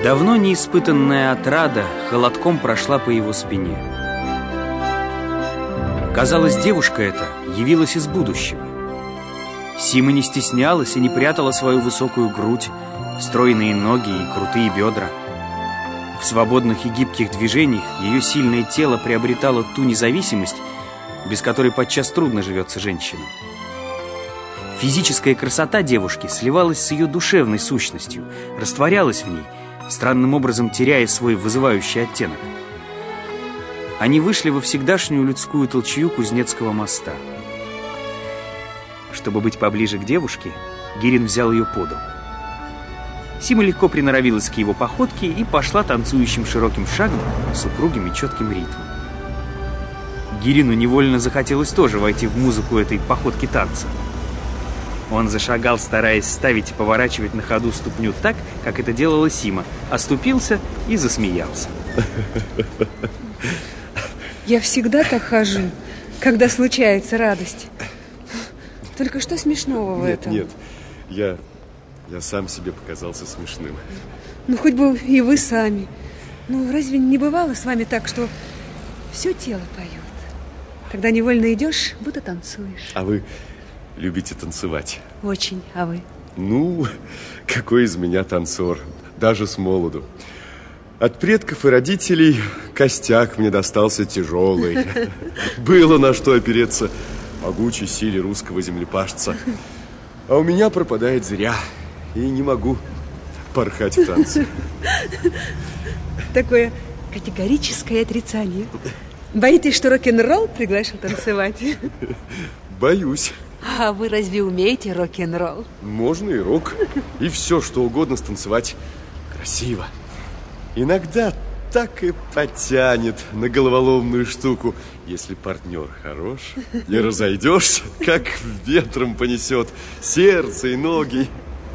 Давно неиспытанная отрада холодком прошла по его спине. Казалось, девушка эта явилась из будущего. Сима не стеснялась и не прятала свою высокую грудь, стройные ноги и крутые бедра. В свободных и гибких движениях ее сильное тело приобретало ту независимость, без которой подчас трудно живется женщинам. Физическая красота девушки сливалась с ее душевной сущностью, растворялась в ней, странным образом теряя свой вызывающий оттенок. Они вышли во всегдашнюю людскую толчью Кузнецкого моста. Чтобы быть поближе к девушке, Гирин взял ее под руку. Сима легко приноровилась к его походке и пошла танцующим широким шагом с упругим и четким ритмом. Гирину невольно захотелось тоже войти в музыку этой походки танца. Он зашагал, стараясь ставить и поворачивать на ходу ступню так, как это делала Сима, оступился и засмеялся. Я всегда так хожу, когда случается радость. Только что смешного в этом? Нет, я сам себе показался смешным. Ну, хоть бы и вы сами. Ну, разве не бывало с вами так, что все тело поет? Когда невольно идешь, будто танцуешь. А вы любите танцевать? Очень, а вы? Ну, какой из меня танцор, даже с молоду. От предков и родителей костяк мне достался тяжелый. Было на что опереться могучей силе русского землепашца. А у меня пропадает зря. И не могу порхать в танце. Такое категорическое отрицание. Боитесь, что рок-н-ролл приглашу танцевать? Боюсь. А вы разве умеете рок-н-ролл? Можно и рок, и все, что угодно станцевать красиво. Иногда так и потянет на головоломную штуку, если партнер хорош. Не разойдешься, как ветром понесет сердце и ноги.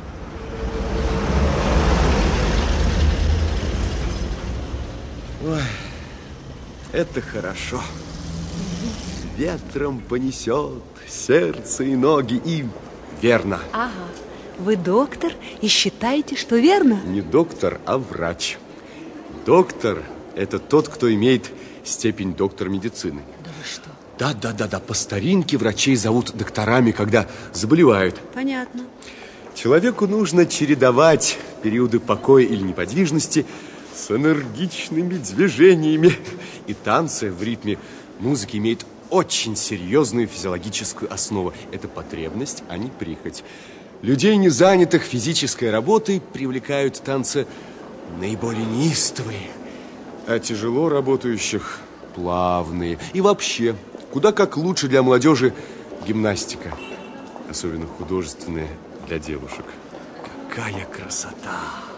Ой, это хорошо. Ветром понесет сердце и ноги, и верно. Ага, вы доктор и считаете, что верно? Не доктор, а врач. Доктор – это тот, кто имеет степень доктора медицины. Да вы что? Да, по старинке врачей зовут докторами, когда заболевают. Понятно. Человеку нужно чередовать периоды покоя или неподвижности с энергичными движениями. И танцы в ритме музыки имеют очень серьезную физиологическую основу. Это потребность, а не прихоть. Людей, не занятых физической работой, привлекают танцы наиболее неистовые, а тяжело работающих – плавные. И вообще, куда как лучше для молодежи гимнастика, особенно художественная для девушек. Какая красота!